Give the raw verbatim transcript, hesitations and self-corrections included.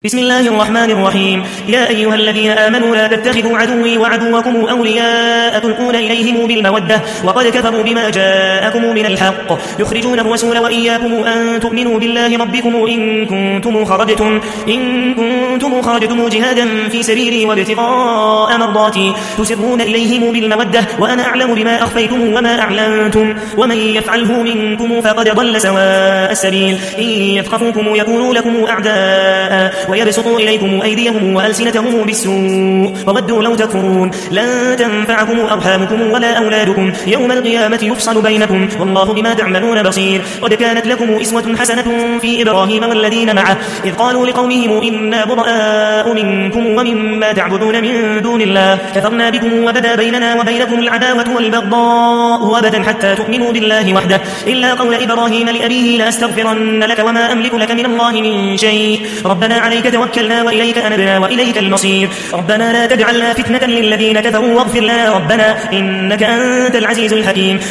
بسم الله الرحمن الرحيم. يا أيها الذين آمنوا لا تتخذوا عدوي وعدوكم أولياء تلقون إليهم بالمودة وقد كفروا بما جاءكم من الحق يخرجون الرسول وإياكم أن تؤمنوا بالله ربكم إن كنتم خرجتم, إن كنتم خرجتم جهادا في سبيلي وابتغاء مرضاتي تسرون إليهم بالمودة وأنا أعلم بما أخفيتم وما أعلنتم ومن يفعله منكم فقد ضل سواء السبيل. إن يثقفوكم يكونوا لكم أعداء ويبسطوا إليكم أيديهم وألسنتهم بالسوء وودوا لو تكفرون. لن تنفعكم أرحامكم ولا أولادكم يوم القيامة يفصل بينكم والله بما تعملون بصير. قد كانت لكم إسوة حسنة في إبراهيم والذين معه إذ قالوا لقومهم إنا براء منكم ومما تعبدون من دون الله كفرنا بكم وبدا بيننا وبينكم العداوة والبغضاء أبدا حتى تؤمنوا بالله وحده إلا قول إبراهيم لأبيه لأستغفرن لك وما أملك لك من الله من شيء ربنا عليك توكلنا وإليك أنبنا وإليك المصير. ربنا لا تجعلنا فتنة للذين كفروا واغفر لنا ربنا إنك أنت العزيز الحكيم.